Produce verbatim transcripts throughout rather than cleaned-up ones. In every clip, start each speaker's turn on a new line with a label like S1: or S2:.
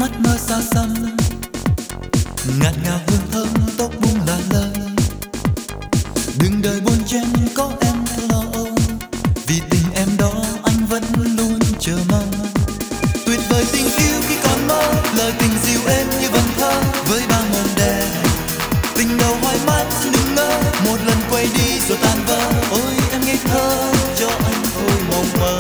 S1: mắt mơ xa xăm, ngạt ngào hương thơm tóc buông là lời. Đừng đời buồn chen có em lo âu, vì tình em đó anh vẫn luôn chờ mong. Tuyệt vời tình yêu khi còn mơ, lời tình dịu êm như vần thơ với bao mộng đẹp. Tình đầu hoài mãi xin đừng ngỡ, một lần quay đi rồi tan vỡ. Ôi em ngây thơ cho anh thôi mộng mơ.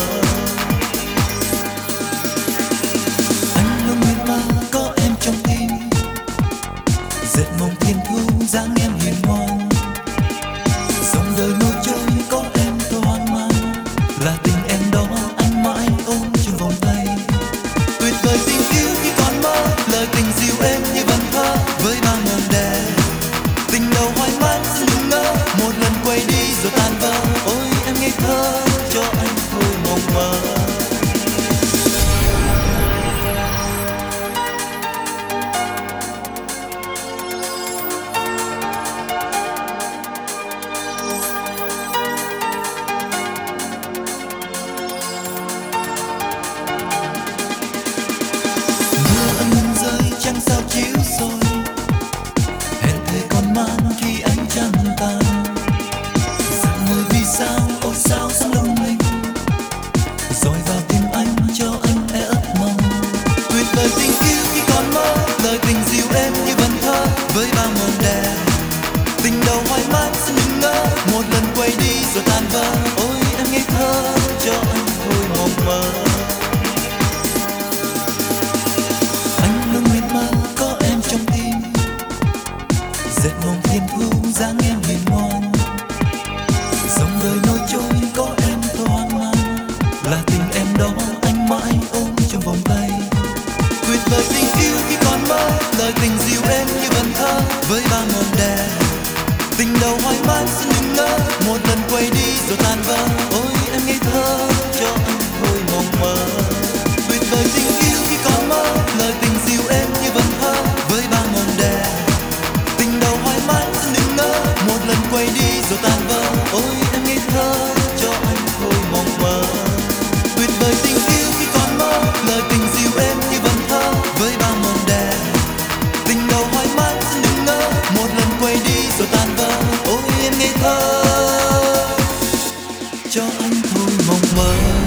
S1: Anh luôn nguyện mơ có em trong tim, dệt mộng thiên thu dáng em hiền ngoan. Dòng đời nối trôi có em tôi hoang mang, là tình em đó anh mãi ôm trong vòng tay. Tuyệt vời tình yêu khi còn mơ, lời tình dịu êm như vần thơ với bao mộng đẹp. Tình đầu hoài mãi xin đừng ngỡ, một lần quay đi rồi tan vỡ. Ôi em ngây thơ cho anh thôi mộng mơ. Mưa ân ngừng rơi trăng sao chiếu soi, hẹn thề còn man khi ánh trăng tan. Dạng người vì sao ôi sao sáng lung linh, rồi vào tim anh cho anh e ấp mong. Tuyệt vời tình yêu khi còn mơ, lời tình dịu êm như vần thơ với bao mộng đẹp. Tình đầu hoài mãi xin đừng ngỡ, một lần quay đi rồi tan vỡ. Ôi em ngây thơ cho anh thôi mộng mơ. Anh luôn nguyện mơ có em trong tim, dệt mộng thiên thu dáng em hiền ngoan. Dòng đời nối trôi có em tôi hoang mang, là tình em đó anh mãi ôm trong vòng tay. Tuyệt vời tình yêu khi còn mơ, lời tình dịu êm như vần thơ với bao mộng đẹp. Tình đầu hoài mãi xin đừng ngỡ, một lần quay đi rồi tan vỡ. Ôi em ngây thơ cho anh thôi mộng mơ. Tuyệt vời tình yêu khi còn mơ, lời tình dịu êm như vần thơ với bao mộng đẹp. Tình đầu hoài mãi xin đừng ngỡ, một lần quay đi rồi tan vỡ. Ôi em ngây thơ cho anh thôi mộng mơ. Tuyệt vời tình yêu khi còn mơ, lời tình dịu êm như vần thơ với bao mộng đẹp. Tình đầu hoài mãi xin đừng ngỡ, một lần quay đi rồi tan vỡ. Ôi em ngây thơ cho anh thôi mộng mơ.